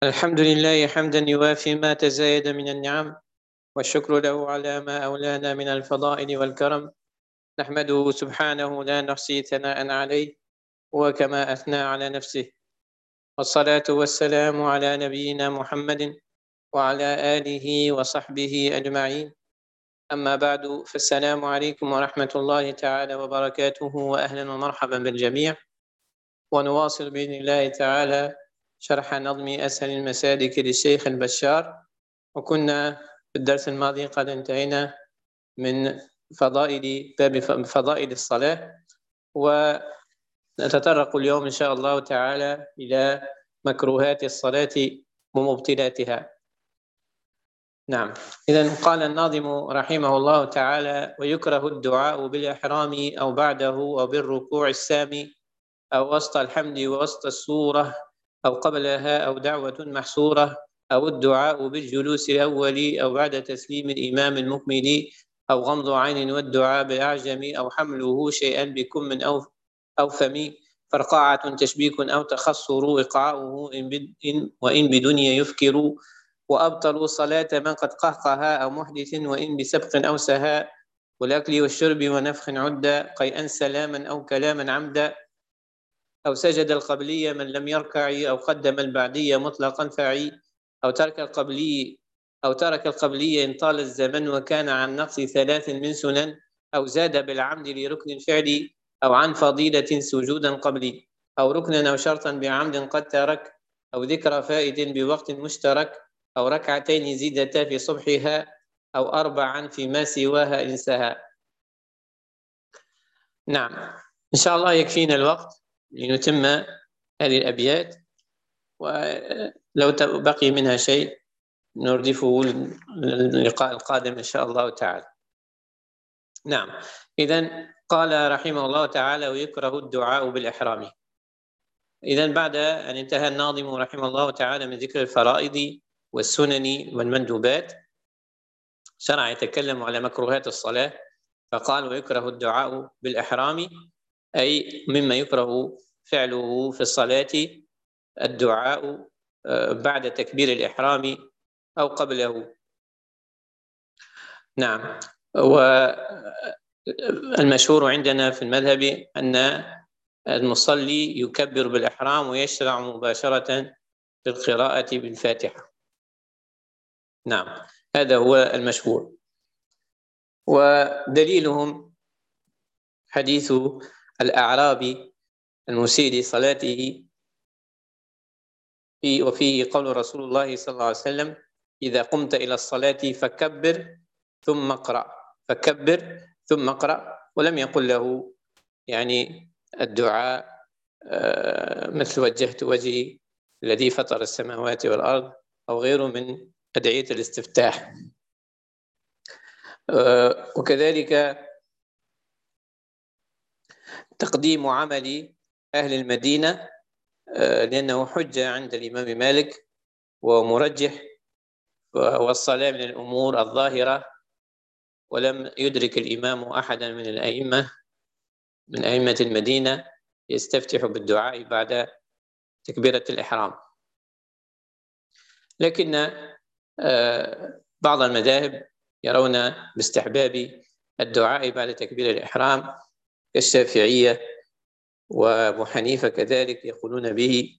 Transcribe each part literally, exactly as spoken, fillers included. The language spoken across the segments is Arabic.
الحمد لله حمدا يوافي ما تزايد من النعم، والشكر له على ما أولانا من الفضائل والكرم. نحمده سبحانه لا نحصي ثناء عليه، وكما أثنى على نفسه. والصلاة والسلام على نبينا محمد وعلى آله وصحبه أجمعين. أما بعد، فالسلام عليكم ورحمة الله تعالى وبركاته، وأهلا ومرحبا بالجميع. ونواصل بإذن الله تعالى شرح نظم أسهل المسالك للشيخ البشار. وكنا في الدرس الماضي قد انتهينا من فضائل باب فضائل الصلاة، ونتطرق اليوم إن شاء الله تعالى إلى مكروهات الصلاة ومبطلاتها. نعم، إذن قال الناظم رحمه الله تعالى: ويكره الدعاء بالإحرام أو بعده أو بالركوع السامي أو وسط الحمد ووسط السورة أو قبلها أو دعوة محصورة أو الدعاء بالجلوس الأول أو بعد تسليم الإمام المكمل أو غمض عين والدعاء بالأعجم أو حمله شيئا بكم أو أو فم فرقاعة تشبيك أو تخصر إقعاؤه إن وإن بدنيا يفكر وأبطلوا صلاة من قد قهقها أو محدث وإن بسبق أو سهاء والأكل والشرب ونفخ عدا قيئا سلاما أو كلاما عمدا أو سجد القبلية من لم يركع أو قدم البعدية مطلقا فعي أو ترك القبلي أو ترك القبلية إن طال الزمن وكان عن نقص ثلاث من سنن أو زاد بالعمد لركن فعلي أو عن فضيلة سجودا قبلي أو ركنا أو شرطا بعمد قد ترك أو ذكر فائد بوقت مشترك أو ركعتين زيدتا في صبحها أو أربعا فيما سواها إن سهى. نعم، إن شاء الله يكفينا الوقت لنتم هذه الأبيات، ولو بقي منها شيء نردفه اللقاء القادم إن شاء الله تعالى. نعم، إذن قال رحمه الله تعالى: ويكره الدعاء بالإحرام. إذن بعد أن انتهى الناظم رحمه الله تعالى من ذكر الفرائض والسنن والمندوبات، شرع يتكلم على مكروهات الصلاة، فقال: ويكره الدعاء بالإحرام، أي مما يكره فعله في الصلاة الدعاء بعد تكبير الإحرام أو قبله. نعم، والمشهور عندنا في المذهب أن المصلي يكبر بالإحرام ويشرع مباشرة في القراءة بالفاتحة. نعم، هذا هو المشهور. ودليلهم حديث الأعرابي المسيء لصلاته، وفيه قول رسول الله صلى الله عليه وسلم: إذا قمت إلى الصلاة فكبر ثم اقرأ، فكبر ثم اقرأ. ولم يقل له يعني الدعاء مثل وجهت وجهي الذي فطر السماوات والأرض أو غيره من أدعية الاستفتاح. وكذلك تقديم عمل أهل المدينة، لأنه حجة عند الإمام مالك ومرجح، والصلاة من الأمور الظاهرة، ولم يدرك الإمام أحدا من الأئمة من أئمة المدينة يستفتح بالدعاء بعد تكبيرة الإحرام. لكن بعض المذاهب يرون باستحباب الدعاء بعد تكبير الإحرام، كالشافعية وأبو حنيفة كذلك يقولون به.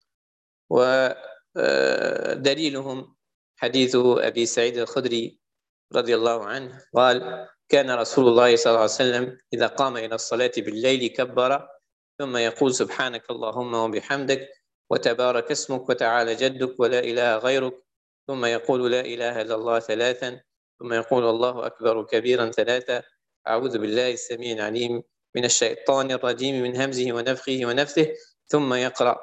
ودليلهم حديث أبي سعيد الخدري رضي الله عنه قال: كان رسول الله صلى الله عليه وسلم إذا قام إلى الصلاة بالليل كبر ثم يقول: سبحانك اللهم وبحمدك وتبارك اسمك وتعالى جدك ولا إله غيرك، ثم يقول: لا إله إلا الله ثلاثا، ثم يقول: الله أكبر كبيرا ثلاثا، أعوذ بالله السميع العليم من الشيطان الرجيم من همزه ونفخه ونفثه، ثم يقرأ.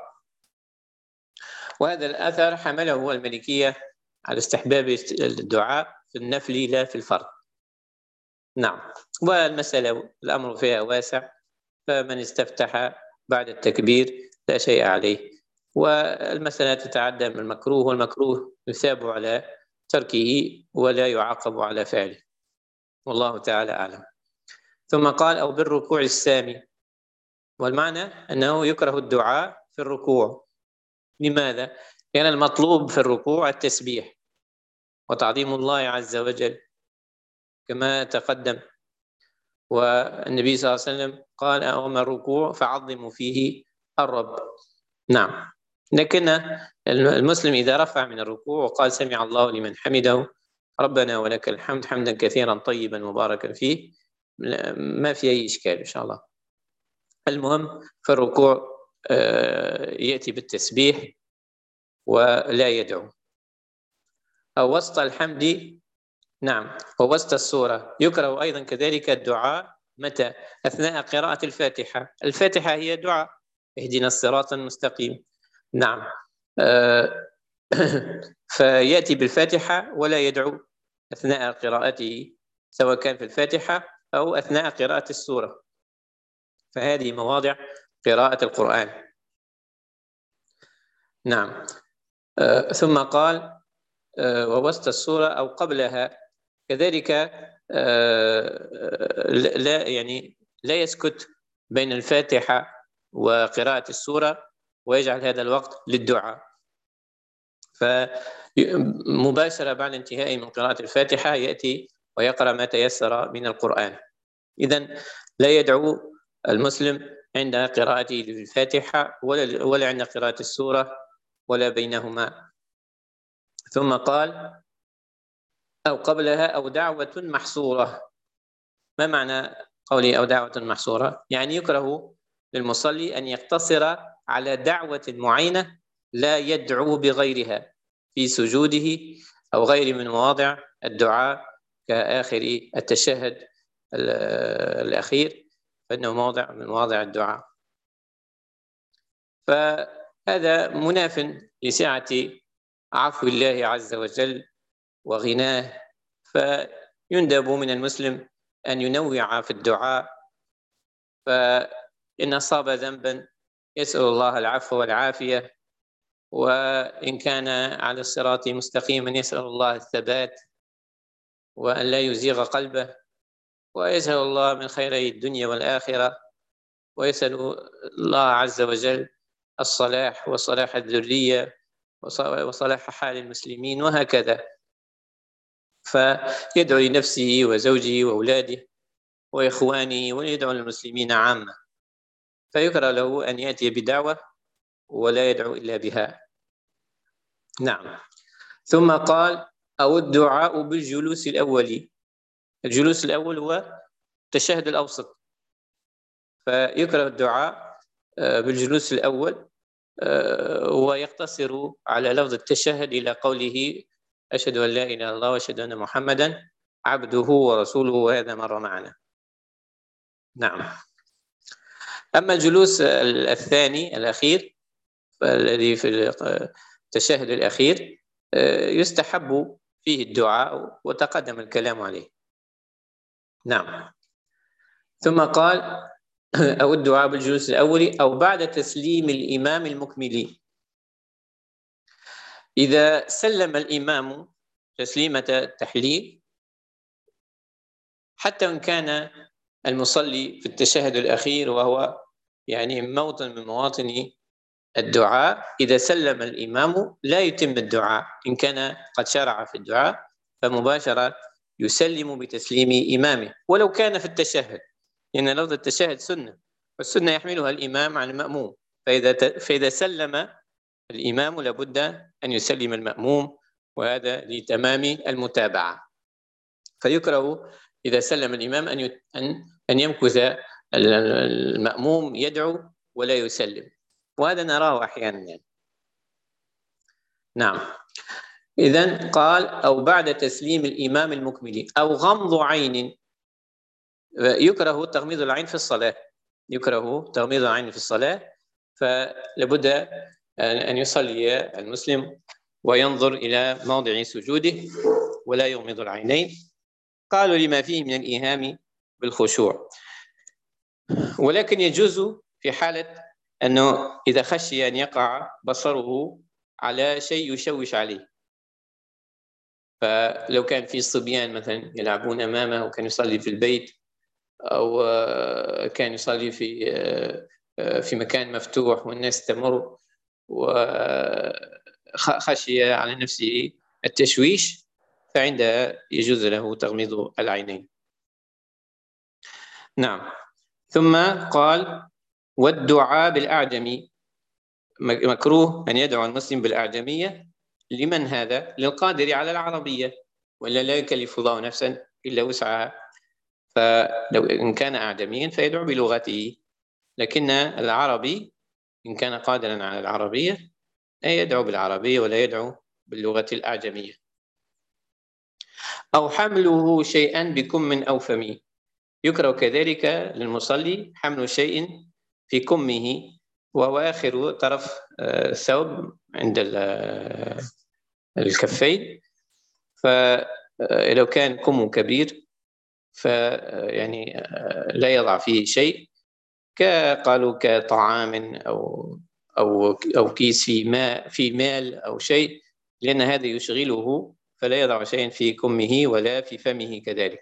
وهذا الأثر حمله المالكية على استحباب الدعاء في النفل لا في الفرض. نعم، والمسألة الأمر فيها واسع، فمن استفتح بعد التكبير لا شيء عليه. والمسألة تتعدى من المكروه، والمكروه يثاب على تركه ولا يعاقب على فعله، والله تعالى أعلم. ثم قال: أو بالركوع السامي. والمعنى أنه يكره الدعاء في الركوع. لماذا؟ كان المطلوب في الركوع التسبيح وتعظيم الله عز وجل كما تقدم، والنبي صلى الله عليه وسلم قال: أما الركوع فعظموا فيه الرب. نعم. لكن المسلم إذا رفع من الركوع وقال: سمع الله لمن حمده ربنا ولك الحمد حمدا كثيرا طيبا مباركا فيه، ما في أي إشكال إن شاء الله. المهم في الركوع يأتي بالتسبيح ولا يدعو. أو وسط الحمد، نعم، ووسط السورة يكره أيضا كذلك الدعاء. متى؟ أثناء قراءة الفاتحة. الفاتحة هي دعاء: اهدنا الصراط المستقيم. نعم. أه فيأتي بالفاتحة ولا يدعو أثناء قراءته، سواء كان في الفاتحة أو أثناء قراءة السورة، فهذه مواضع قراءة القرآن. نعم. أه ثم قال: أه ووسط السورة أو قبلها كذلك. أه لا يعني لا يسكت بين الفاتحة وقراءة السورة ويجعل هذا الوقت للدعاء، فمباشرة بعد انتهاء من قراءة الفاتحة يأتي ويقرأ ما تيسر من القرآن. إذن لا يدعو المسلم عند قراءته للفاتحة ولا ولا عند قراءة السورة ولا بينهما. ثم قال: أو قبلها أو دعوة محصورة. ما معنى قولي أو دعوة محصورة؟ يعني يكره للمصلي أن يقتصر على دعوة معينة لا يدعو بغيرها في سجوده أو غير من مواضع الدعاء كآخر التشهد الأخير، فإنه موضع من مواضع الدعاء. فهذا مناف لسعة عفو الله عز وجل وغناه، فيندب من المسلم أن ينوع في الدعاء، فإن أصاب ذنبا يسأل الله العفو والعافية، وإن كان على الصراط مستقيما يسأل الله الثبات وأن لا يزيغ قلبه، ويسأل الله من خيري الدنيا والآخرة، ويسأل الله عز وجل الصلاح وصلاح الذرية وصلاح حال المسلمين، وهكذا. فيدعو لنفسه وزوجه وأولاده وإخوانه ويدعو للمسلمين عامة، فيكره له أن يأتي بدعوة ولا يدعو إلا بها. نعم. ثم قال: أو الدعاء بالجلوس الأول. الجلوس الأول هو التشهد الأوسط، فيكره الدعاء بالجلوس الأول ويقتصر على لفظ التشهد إلى قوله: أشهد أن لا إله إلا الله وأشهد أن محمدا عبده ورسوله، وهذا مر معنا. نعم. أما الجلوس الثاني الأخير الذي في التشهد الأخير يستحب فيه الدعاء وتقدم الكلام عليه. نعم. ثم قال: أو الدعاء بالجلوس الأول أو بعد تسليم الإمام المكمل. إذا سلم الإمام تسليمة التحليل، حتى إن كان المصلي في التشهد الأخير وهو يعني موطن من مواطن الدعاء، إذا سلم الإمام لا يتم الدعاء. إن كان قد شرع في الدعاء فمباشرة يسلم بتسليم إمامه ولو كان في التشهد، لأن لفظ التشهد سنة، والسنة يحملها الإمام عن المأموم، فإذا فإذا سلم الإمام لابد أن يسلم المأموم، وهذا لتمام المتابعة. فيكره إذا سلم الإمام أن أن أن يمكث المأموم يدعو ولا يسلم، وهذا نراه أحيانا يعني. نعم. إذن قال: أو بعد تسليم الإمام المكمل أو غمض عين. يكره تغميض العين في الصلاة، يكره تغميض العين في الصلاة، فلابد أن يصلي المسلم وينظر إلى موضع سجوده ولا يغمض العينين، قالوا لما فيه من الإيهام بالخشوع. ولكن يجوز في حالة أنه إذا خشي أن يقع بصره على شيء يشوش عليه، فلو كان في صبيان مثلا يلعبون أمامه وكان يصلي في البيت، أو كان يصلي في في مكان مفتوح والناس تمر خشي على نفسه التشويش فعندها يجوز له تغميض العينين. نعم. ثم قال والدعاء بالأعجمي، مكروه أن يدعو المسلم بالأعجمية. لمن هذا؟ للقادر على العربية، ولا لا يكلف الله نفسا إلا وسعها، فلو إن كان أعجميا فيدعو بلغته، لكن العربي إن كان قادرا على العربية يدعو بالعربية ولا يدعو باللغة الأعجمية. أو حمله شيئا بكم أو فم، يكره كذلك للمصلي حمل شيء في كمه وهو آخر طرف الثوب عند الكفين، فلو كان كمه كبير فيعني لا يضع فيه شيء، قالوا كطعام أو أو أو كيس في ماء في مال أو شيء، لأن هذا يشغله، فلا يضع شيئا في كمه ولا في فمه كذلك.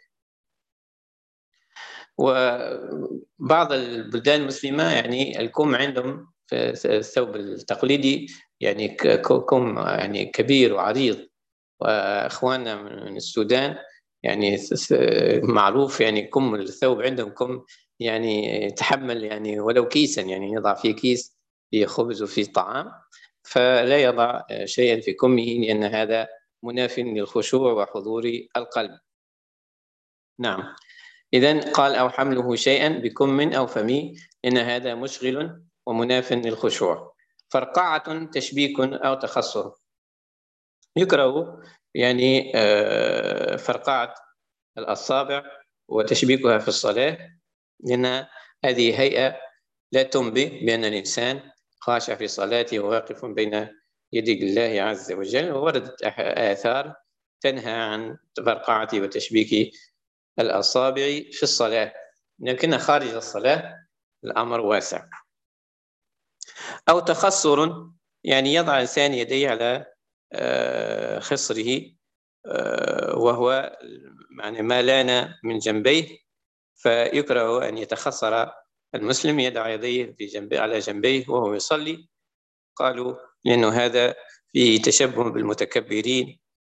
وبعض البلدان المسلمة يعني الكم عندهم في الثوب التقليدي يعني كم يعني كبير وعريض، وإخواننا من السودان يعني معروف يعني كم الثوب عندهم كم يعني يتحمل يعني ولو كيسا، يعني يضع فيه كيس فيه خبز وفيه طعام، فلا يضع شيئا في كمه لأن هذا مناف للخشوع وحضور القلب. نعم. إذن قال أو حمله شيئا بكم أو فم، إن هذا مشغل ومناف للخشوع. فرقعة تشبيك أو تخصر، يكره يعني فرقعة الأصابع وتشبيكها في الصلاة، لأن هذه هيئة لا تنبئ بأن الإنسان خاشع في صلاته وواقف بين يدي الله عز وجل. ووردت آثار تنهى عن فرقعة وتشبيك الأصابع في الصلاة، لكن خارج الصلاة الأمر واسع. أو تخصر، يعني يضع الإنسان يديه على خصره وهو يعني ما لان من جنبيه، فيكره أن يتخصر المسلم يضع يديه في جنبه على جنبيه وهو يصلي، قالوا لأنه هذا فيه تشبه بالمتكبرين،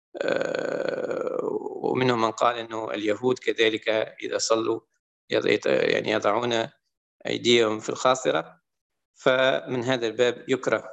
ومنهم من قال أنه اليهود كذلك إذا صلوا يعني يضعون أيديهم في الخاصرة، فمن هذا الباب يكره.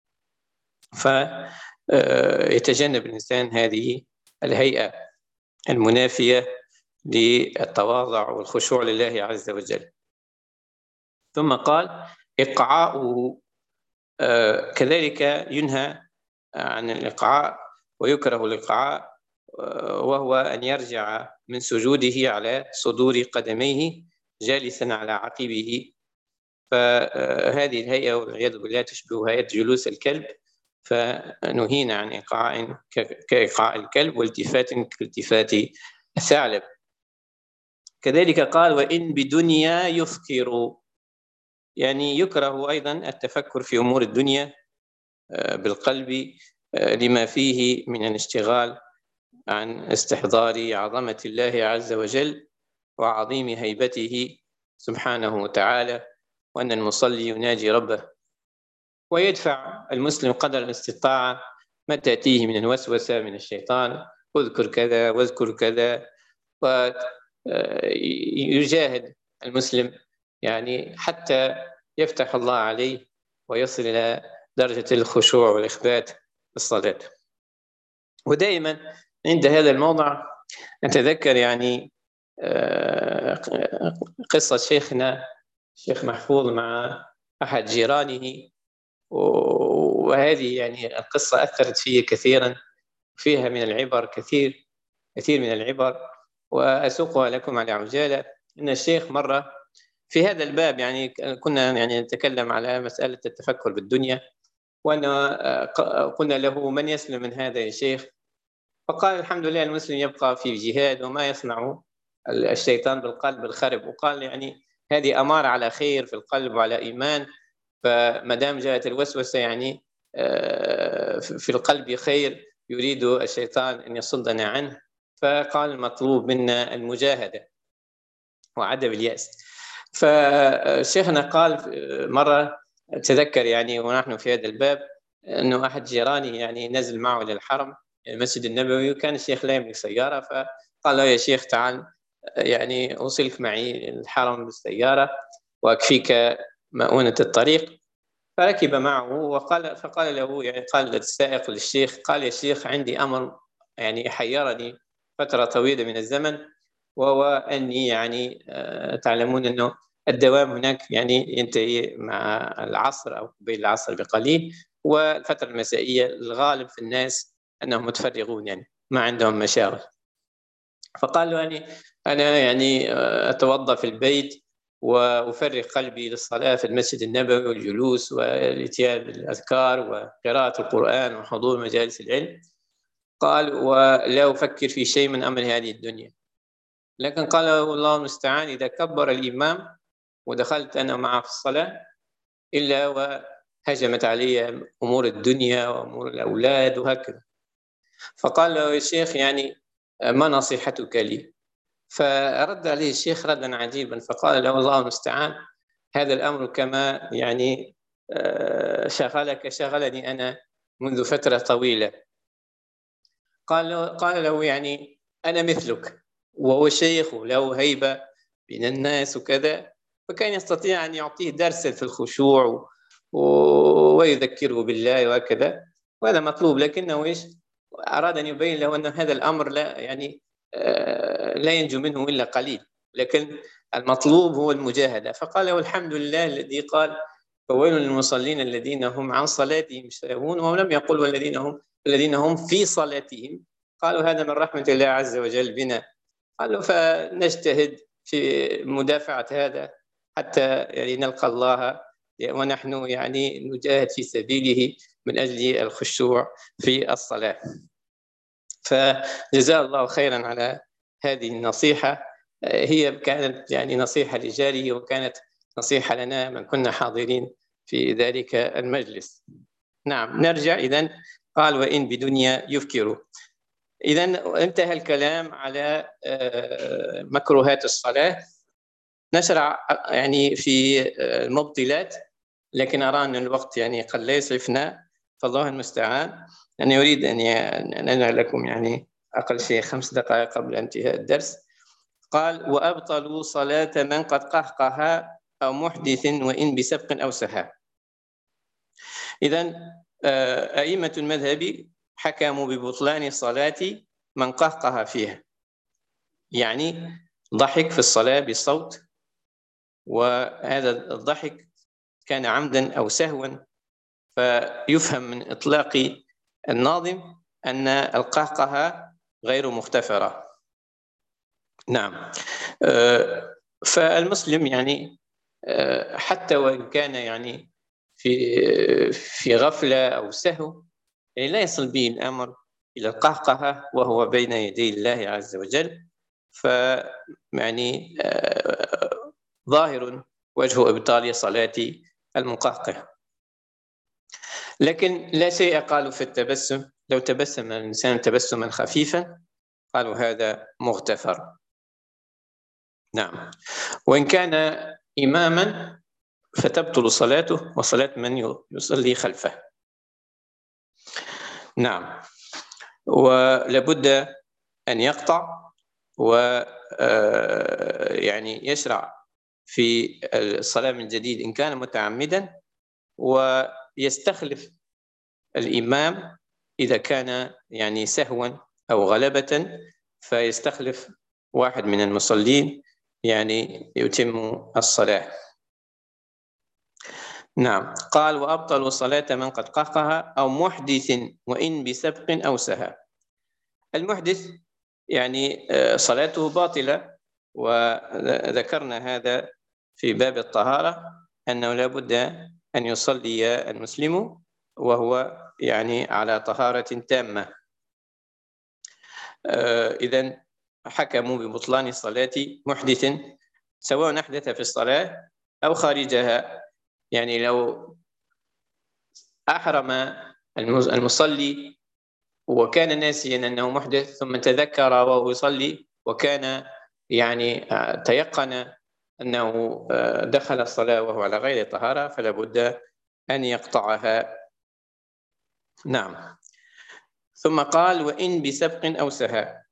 فيتجنب الإنسان هذه الهيئة المنافية للتواضع والخشوع لله عز وجل. ثم قال إقعاؤه، كذلك ينهى عن الإقعاء ويكره الإقعاء، وهو أن يرجع من سجوده على صدور قدميه جالسا على عقبه، فهذه الهيئة والعياذ بالله تشبه هيئة جلوس الكلب، فنهينا عن إيقاع كإيقاع الكلب والتفات كالتفات الثعلب. كذلك قال وإن بدنيا يفكر، يعني يكره أيضا التفكر في أمور الدنيا بالقلب لما فيه من الاشتغال عن استحضار عظمة الله عز وجل وعظيم هيبته سبحانه وتعالى، وأن المصلي يناجي ربه. ويدفع المسلم قدر الاستطاعة ما تأتيه من الوسوسة من الشيطان، اذكر كذا واذكر كذا، ويجاهد المسلم يعني حتى يفتح الله عليه ويصل إلى درجة الخشوع والإخبات في الصلاة. ودائما عند هذا الموضع نتذكر يعني قصة شيخنا الشيخ محفوظ مع أحد جيرانه، وهذه يعني القصة أثرت فيه كثيرا، فيها من العبر كثير كثير من العبر، وأسوقها لكم على عجالة. إن الشيخ مرة في هذا الباب يعني كنا يعني نتكلم على مسألة التفكر بالدنيا، وأنا قلنا له من يسلم من هذا يا شيخ؟ فقال الحمد لله المسلم يبقى في جهاد وما يصنع الشيطان بالقلب الخرب، وقال يعني هذه أمارة على خير في القلب وعلى إيمان، فما دام جاءت الوسوسة يعني في القلب خير يريد الشيطان أن يصدنا عنه، فقال المطلوب منا المجاهدة وعدم اليأس. فشيخنا قال مرة تذكر يعني ونحن في هذا الباب أنه أحد جيراني يعني نزل معه إلى الحرم المسجد النبوي، وكان الشيخ لا يملك سيارة، فقال له: يا شيخ تعال يعني أوصلك معي الحرم بالسيارة وأكفيك مؤونة الطريق. فركب معه وقال فقال له يعني قال السائق للشيخ: قال: يا شيخ عندي أمر يعني حيرني فترة طويلة من الزمن، وهو أني يعني تعلمون أنه الدوام هناك يعني ينتهي مع العصر أو قبيل العصر بقليل، والفترة المسائية الغالب في الناس أنهم متفرغون يعني ما عندهم مشاغل. فقال له: يعني أنا يعني أتوضأ في البيت وأفرغ قلبي للصلاة في المسجد النبوي والجلوس والاتيان بالأذكار وقراءة القرآن وحضور مجالس العلم. قال: ولا أفكر في شيء من أمر هذه الدنيا. لكن قال له الله المستعان: إذا كبر الإمام ودخلت أنا معه في الصلاة إلا وهجمت علي أمور الدنيا وأمور الأولاد وهكذا. فقال له: يا شيخ يعني ما نصيحتك لي؟ فرد عليه الشيخ ردا عجيبا فقال له: الله المستعان، هذا الأمر كما يعني شغلك شغلني أنا منذ فترة طويلة. قال له, قال له يعني أنا مثلك، وهو شيخ وله هيبة بين الناس وكذا، فكان يستطيع أن يعطيه درسا في الخشوع ويذكره بالله وهكذا، وهذا مطلوب. لكنه إيش أراد أن يبين له أن هذا الأمر لا يعني لا ينجو منه إلا قليل، لكن المطلوب هو المجاهدة. فقال له: الحمد لله الذي قال: فويل للمصلين الذين هم عن صلاتهم ساهون، ولم يقل والذين هم الذين هم في صلاتهم. قالوا هذا من رحمة الله عز وجل بنا. قالوا فنجتهد في مدافعة هذا حتى يعني نلقى الله ونحن يعني نجاهد في سبيله من أجل الخشوع في الصلاة. فجزاه الله خيرا على هذه النصيحة، هي كانت يعني نصيحة لجاره وكانت نصيحة لنا من كنا حاضرين في ذلك المجلس. نعم، نرجع إذن. قال: وإن بدنيا يفكر. إذن انتهى الكلام على مكروهات الصلاة. نشرع يعني في المبطلات، لكن أرى أن الوقت يعني قد لا يسعفنا، فالله المستعان. أنا أريد أن أنهى لكم يعني أقل شيء خمس دقائق قبل انتهاء الدرس. قال: وأبطلوا صلاة من قد قهقه أو محدث وإن بسبق أو سهى. إذن أئمة المذهب حكموا ببطلان صلاة من قهقه فيها، يعني ضحك في الصلاة بصوت، وهذا الضحك كان عمدا أو سهوا، فيفهم من إطلاق الناظم أن القهقه غير مختفرة. نعم. فالمسلم يعني حتى وإن كان يعني في في غفلة أو سهو يعني لا يصل به الأمر إلى القهقه وهو بين يدي الله عز وجل، فيعني ظاهر وجه إبطال صلاة المقهقه. لكن لا شيء قالوا في التبسم، لو تبسم الإنسان تبسما خفيفا قالوا هذا مغتفر. نعم. وإن كان إماما فتبطل صلاته وصلاة من يصلي خلفه. نعم. ولابد أن يقطع و يعني يشرع في الصلاة من جديد إن كان متعمدا، ويستخلف الإمام إذا كان يعني سهوا أو غلبة، فيستخلف واحد من المصلين يعني يتم الصلاة. نعم. قال: وأبطلوا صلاة من قد قهقه أو محدث وإن بسبق أو سهى. المحدث يعني صلاته باطلة، وذكرنا هذا في باب الطهارة أنه لا بد أن يصلي المسلم وهو يعني على طهارة تامة. إذن حكموا ببطلان صلاة محدث سواء أحدث في الصلاة أو خارجها. يعني لو أحرم المصلي وكان ناسيا أنه محدث ثم تذكر وهو يصلي وكان يعني تيقن أنه دخل الصلاة وهو على غير طهارة، فلا بد أن يقطعها. نعم. ثم قال: وإن بسبق أو سهى.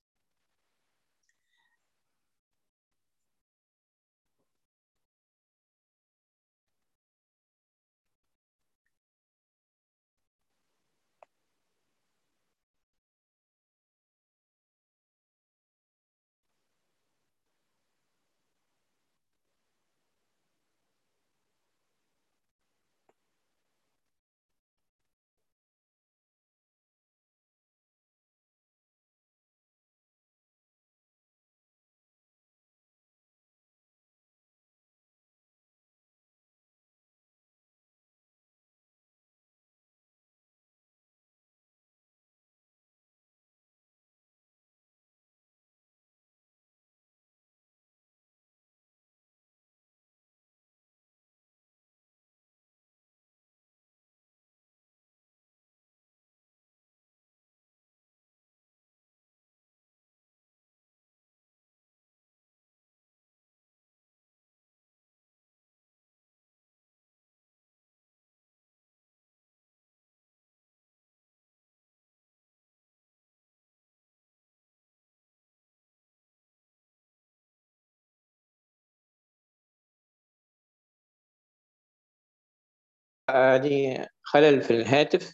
هذه خلل في الهاتف،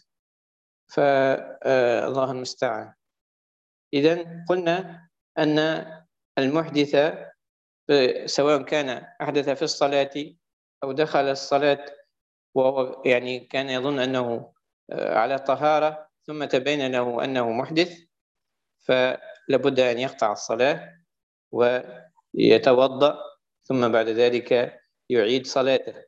فالله المستعان. إذن قلنا أن المحدث سواء كان أحدث في الصلاة أو دخل الصلاة وهو يعني كان يظن أنه على طهارة ثم تبين له أنه محدث، فلابد أن يقطع الصلاة ويتوضأ ثم بعد ذلك يعيد صلاته.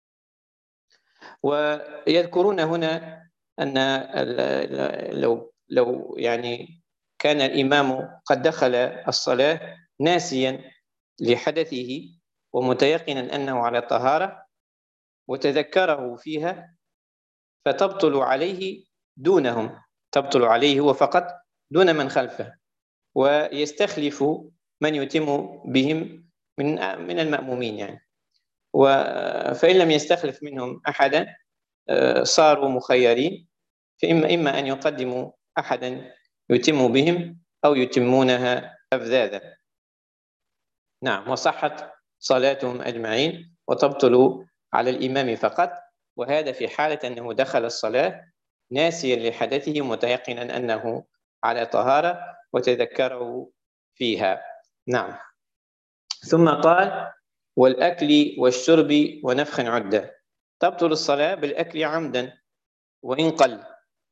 ويذكرون هنا أن لو لو يعني كان الإمام قد دخل الصلاة ناسيا لحدثه ومتيقنا أنه على طهارة وتذكره فيها فتبطل عليه دونهم، تبطل عليه هو فقط دون من خلفه، ويستخلف من يتم بهم من من المأمومين يعني. فإن لم يستخلف منهم أحدا صاروا مخيرين، فإما إما أن يقدموا أحدا يتم بهم أو يتمونها أفذاذا. نعم، وصحت صلاتهم أجمعين وتبطل على الإمام فقط، وهذا في حالة أنه دخل الصلاة ناسيا لحدثه متيقنا أنه على طهارة وتذكره فيها. نعم. ثم قال: والأكل والشرب ونفخ عدة. تبطل الصلاة بالأكل عمدا وإن قل،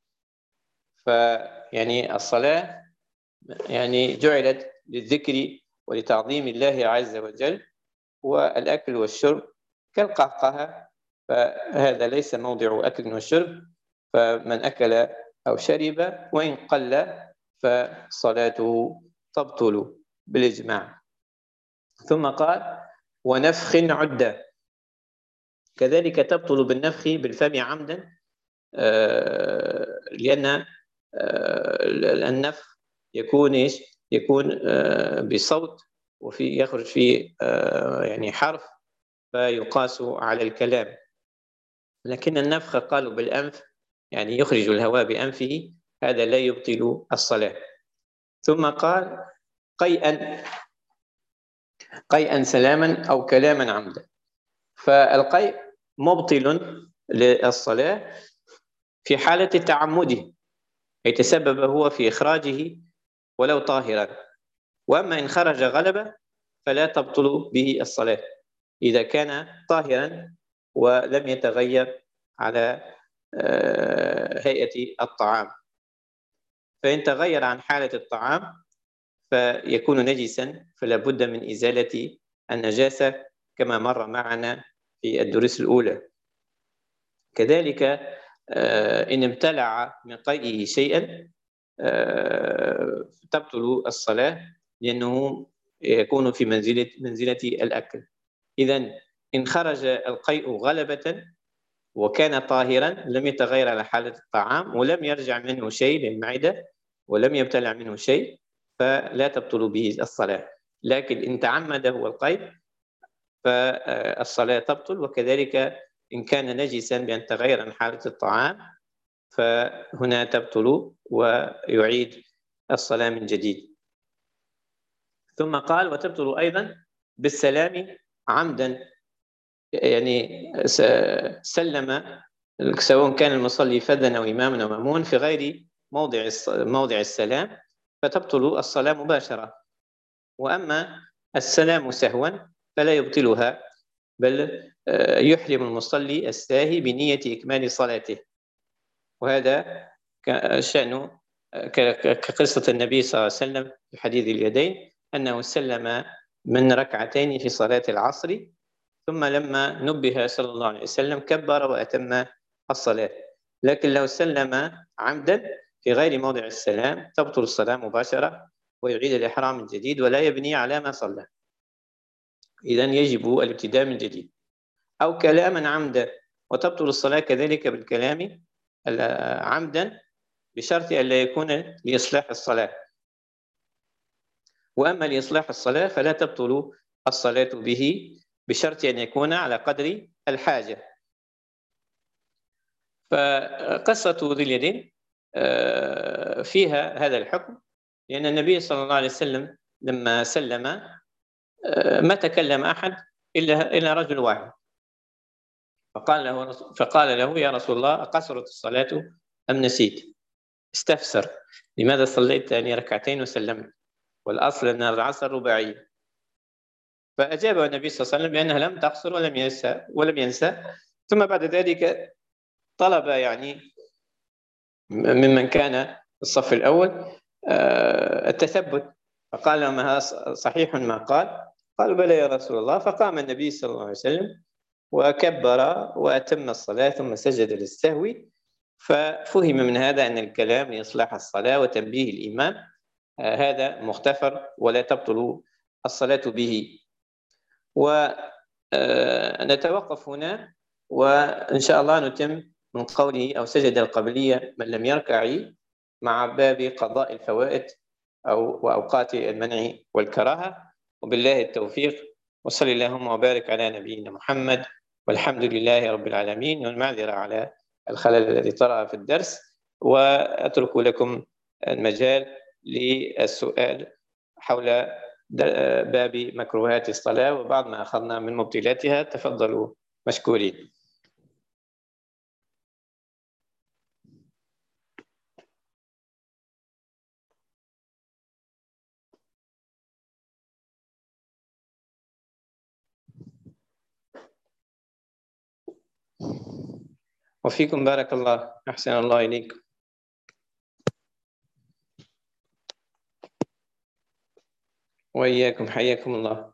فيعني الصلاة يعني جعلت للذكر ولتعظيم الله عز وجل، والأكل والشرب كالقهقه، فهذا ليس موضع أكل وشرب، فمن أكل أو شرب وإن قل فصلاته تبطل بالإجماع. ثم قال: ونفخ عدة. كذلك تبطل بالنفخ بالفم عمدا، لأن النفخ يكون إيش؟ يكون بصوت وفي يخرج فيه يعني حرف فيقاس على الكلام، لكن النفخ قالوا بالأنف يعني يخرج الهواء بأنفه، هذا لا يبطل الصلاة. ثم قال: قيئا قيئا سلاما أو كلاما عمدا. فالقيء مبطل للصلاة في حالة تعمده، يتسبب هو في إخراجه ولو طاهرا، وأما إن خرج غلبة فلا تبطل به الصلاة إذا كان طاهرا ولم يتغير على هيئة الطعام. فإن تغير عن حالة الطعام فيكون نجسا، فلا بد من إزالة النجاسة كما مر معنا في الدروس الأولى. كذلك إن امتلع من قيئه شيئا تبطل الصلاة لأنه يكون في منزلة منزلة الأكل. إذن إن خرج القيء غلبة وكان طاهرا لم يتغير على حالة الطعام ولم يرجع منه شيء للمعدة ولم يبتلع منه شيء فلا تبطل به الصلاة. لكن إن تعمده القيء فالصلاة تبطل، وكذلك إن كان نجسا بأن تغير عن حالة الطعام فهنا تبطل ويعيد الصلاة من جديد. ثم قال وتبطل أيضا بالسلام عمدا، يعني سلم سواء كان المصلي فردا أو إماما أو مأمون في غير موضع موضع السلام فتبطل الصلاة مباشرة. وأما السلام سهوا فلا يبطلها، بل يحرم المصلي الساهي بنية إكمال صلاته. وهذا شأنه كقصة النبي صلى الله عليه وسلم في حديث اليدين أنه سلم من ركعتين في صلاة العصر، ثم لما نبه صلى الله عليه وسلم كبر وأتم الصلاة. لكن لو سلم عمدا في غير موضع السلام تبطل الصلاة مباشرة ويعيد الإحرام من جديد ولا يبني على ما صلى. إذن يجب الابتداء من جديد. أو كلاما عمدا وتبطل الصلاة كذلك بالكلام عمدا بشرط أن لا يكون لإصلاح الصلاة. وأما لإصلاح الصلاة فلا تبطل الصلاة به بشرط أن يكون على قدر الحاجة. فقصة ذي اليدين فيها هذا الحكم، لأن النبي صلى الله عليه وسلم لما سلم ما تكلم أحد إلا إلا رجل واحد، فقال له فقال له يا رسول الله أقصرت الصلاة أم نسيت؟ استفسر لماذا صليت يعني ركعتين وسلمت والأصل أن العصر رباعية. فأجاب النبي صلى الله عليه وسلم بأنها لم تقصر ولم ينسى ولم ينسى. ثم بعد ذلك طلب يعني ممن كان في الصف الأول التثبت، فقال لهم هذا صحيح ما قال؟ قالوا بلى يا رسول الله. فقام النبي صلى الله عليه وسلم وكبر وأتم الصلاة ثم سجد للسهو. ففهم من هذا أن الكلام لإصلاح الصلاة وتنبيه الإمام هذا مغتفر ولا تبطل الصلاة به. ونتوقف هنا وإن شاء الله نتم من قوله أو سجد القبلية من لم يركع مع باب قضاء الفوائد أو وأوقات المنع والكراهة. وبالله التوفيق، وصلى اللهم وبارك على نبينا محمد، والحمد لله رب العالمين، والمعذرة على الخلل الذي طرأ في الدرس. وأترك لكم المجال للسؤال حول باب مكروهات الصلاة وبعض ما أخذنا من مبطلاتها. تفضلوا مشكورين. وفيكم بارك الله، أحسن الله إليكم. وإياكم، حياكم الله.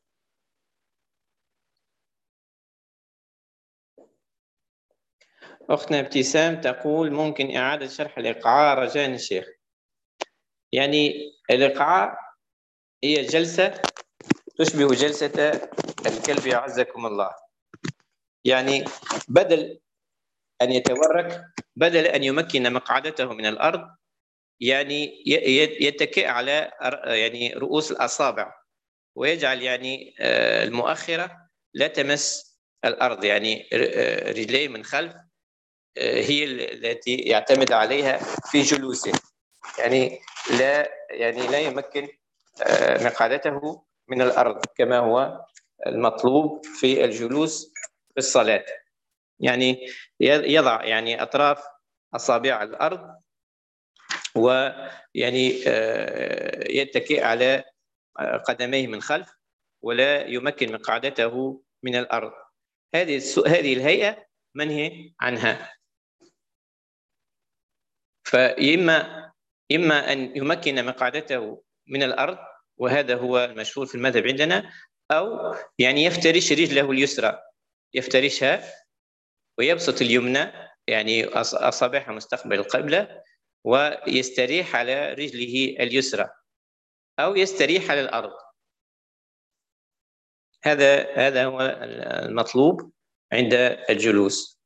أختنا ابتسام تقول ممكن إعادة شرح الإقعاء رجاء الشيخ. يعني الإقعاء هي جلسة تشبه جلسة الكلب أعزكم الله. يعني بدل أن يتورك، بدل أن يمكن مقعدته من الأرض، يعني يتكئ على يعني رؤوس الأصابع ويجعل يعني المؤخرة لا تمس الأرض، يعني رجليه من خلف هي التي يعتمد عليها في جلوسه، يعني لا يعني لا يمكن مقعدته من الأرض كما هو المطلوب في الجلوس في الصلاة. يعني يضع يعني أطراف أصابع على الأرض ويعني يتكئ على قدميه من خلف ولا يمكن مقعدته من الأرض. هذه هذه الهيئة منهي عنها. فإما إما أن يمكن مقعدته من الأرض، وهذا هو المشهور في المذهب عندنا، أو يعني يفترش رجله اليسرى، يفترشها ويبسط اليمنى يعني أصابعها مستقبل القبلة ويستريح على رجله اليسرى أو يستريح على الأرض. هذا هذا هو المطلوب عند الجلوس.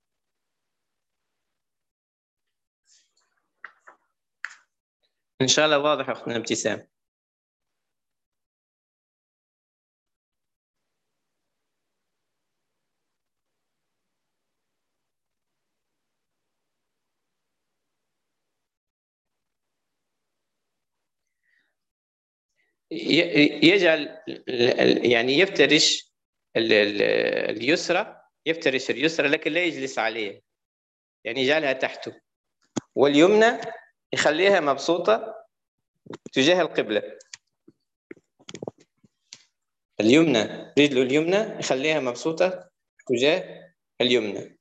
إن شاء الله واضح أختنا ابتسام. يجعل يعني يفترش اليسرى يفترش اليسرى لكن لا يجلس عليها، يعني يجعلها تحته، واليمنى يخليها مبسوطة تجاه القبلة. اليمنى رجله اليمنى يخليها مبسوطة تجاه اليمنى،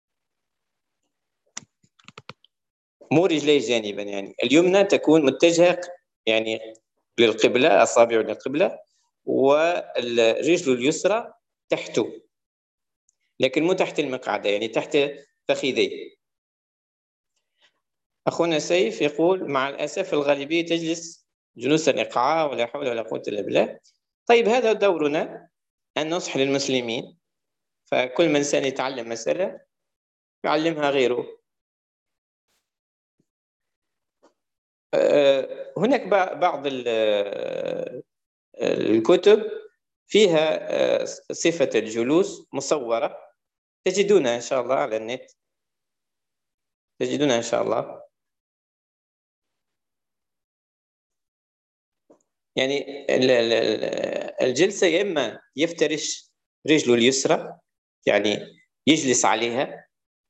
مو رجليه جانبا، يعني اليمنى تكون متجهة يعني للقبلة، أصابعه للقبلة، والرجل اليسرى تحته لكن مو تحت المقعدة، يعني تحت فخذيه. أخونا سيف يقول مع الأسف الغالبية تجلس جلوس الإقعاء ولا حول ولا قوة إلا بالله. طيب هذا دورنا أن نصح للمسلمين، فكل من إنسان يتعلم مسألة يعلمها غيره. هناك بعض الكتب فيها صفة الجلوس مصورة، تجدونها إن شاء الله على النت، تجدونها إن شاء الله. يعني الجلسة يا إما يفترش رجله اليسرى يعني يجلس عليها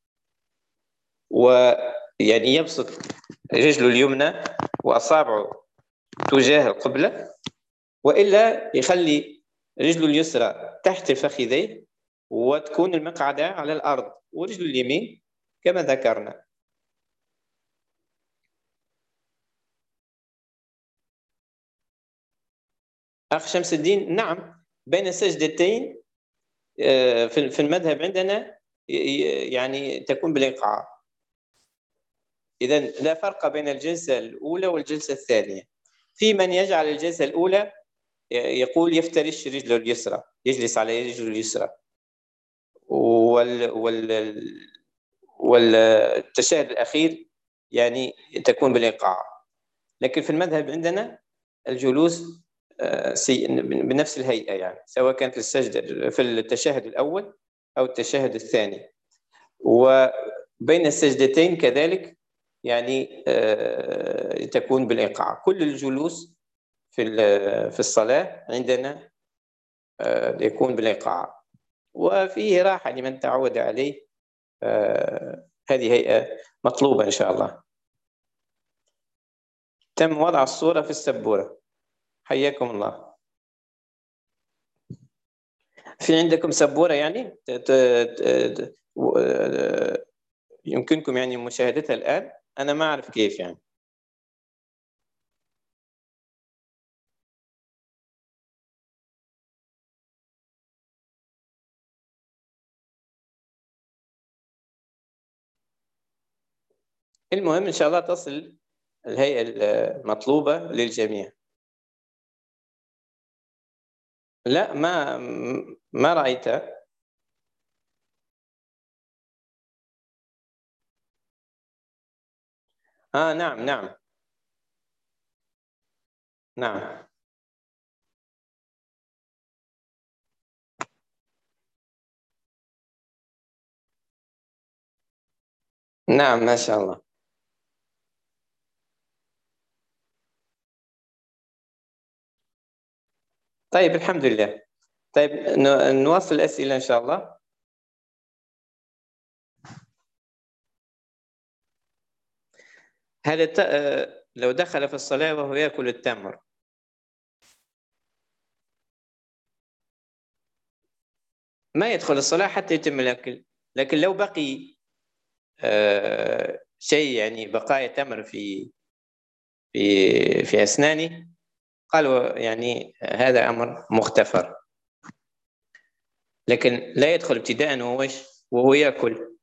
ويعني يبسط رجله اليمنى وأصابعه تجاه القبلة، وإلا يخلي رجله اليسرى تحت فخذيه وتكون المقعدة على الأرض ورجله اليمين كما ذكرنا. أخ شمس الدين، نعم، بين السجدتين في المذهب عندنا يعني تكون بالإيقاع، إذن لا فرق بين الجلسة الأولى والجلسة الثانية. في من يجعل الجلسة الأولى يقول يفترش رجله اليسرى، يجلس على رجله اليسرى، وال وال والتشهد الأخير يعني تكون بالإيقاع. لكن في المذهب عندنا الجلوس بنفس الهيئة، يعني سواء كانت السجدة في التشهد الأول أو التشهد الثاني، وبين السجدتين كذلك يعني تكون بالإيقاع. كل الجلوس في في الصلاة عندنا يكون بالإيقاع، وفيه راحة لمن تعود عليه. هذه هيئة مطلوبة إن شاء الله. تم وضع الصورة في السبورة، حياكم الله. في عندكم سبورة يعني يمكنكم يعني مشاهدتها الآن؟ أنا ما أعرف كيف يعني. المهم إن شاء الله تصل الهيئة المطلوبة للجميع. لا، ما ما رأيتها. آه نعم نعم نعم نعم ما شاء الله. طيب الحمد لله. طيب نواصل الأسئلة إن شاء الله. هذا لو دخل في الصلاة وهو يأكل التمر ما يدخل الصلاة حتى يتم الأكل، لكن لو بقي آه شيء يعني بقايا تمر في في في أسنانه قالوا يعني هذا أمر مغتفر، لكن لا يدخل ابتداء وهو وهو يأكل.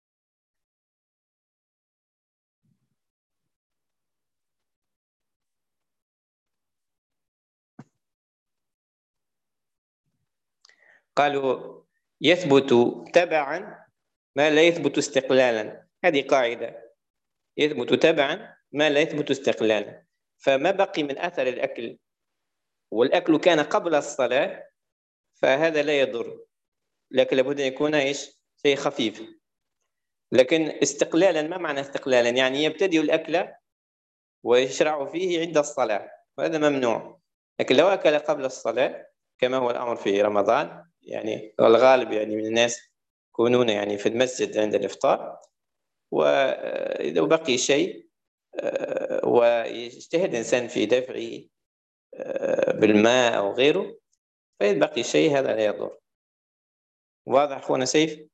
قالوا يثبت تبعا ما لا يثبت استقلالا، هذه قاعدة، يثبت تبعا ما لا يثبت استقلالا. فما بقي من أثر الأكل والأكل كان قبل الصلاة فهذا لا يضر، لكن لابد أن يكون إيش؟ شيء خفيف. لكن استقلالا، ما معنى استقلالا؟ يعني يبتدئ الأكل ويشرع فيه عند الصلاة، وهذا ممنوع. لكن لو أكل قبل الصلاة كما هو الأمر في رمضان، يعني الغالب يعني من الناس يكونون يعني في المسجد عند الإفطار، ولو بقي شيء ويجتهد الإنسان في دفعه بالماء أو غيره، فإذا بقي شيء هذا لا يضر. واضح أخونا سيف؟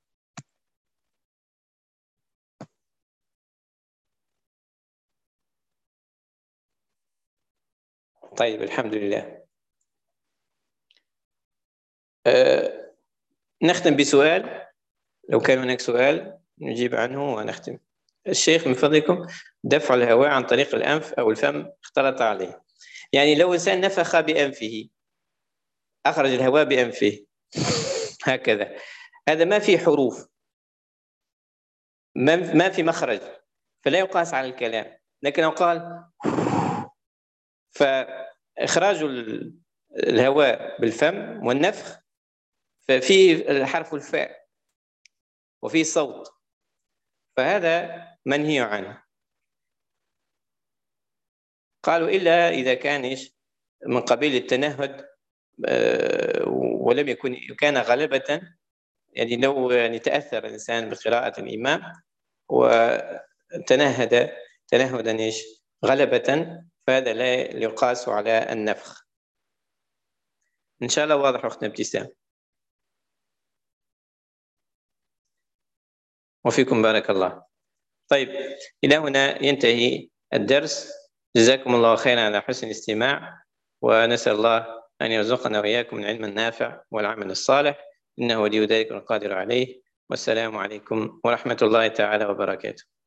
طيب الحمد لله. أه نختم بسؤال، لو كان هناك سؤال نجيب عنه ونختم. الشيخ من فضلكم، دفع الهواء عن طريق الأنف أو الفم اختلط عليه، يعني لو إنسان نفخ بأنفه، أخرج الهواء بأنفه هكذا، هذا ما في حروف، ما في مخرج، فلا يقاس على الكلام. لكن لو قال فإخراج الهواء بالفم والنفخ ففي حرف الفاء وفي صوت، فهذا منهي عنه. قالوا إلا إذا كان من قبيل التنهد ولم يكن كان غلبة، يعني لو يعني تأثر الإنسان بقراءة الإمام وتنهد تنهدا ايش غلبة، فهذا لا يقاس على النفخ. إن شاء الله واضح أختنا ابتسام. وفيكم بارك الله. طيب إلى هنا ينتهي الدرس. جزاكم الله خيرا على حسن الاستماع، ونسأل الله أن يرزقنا وإياكم العلم النافع والعمل الصالح، إنه ولي ذلك القادر عليه. والسلام عليكم ورحمة الله تعالى وبركاته.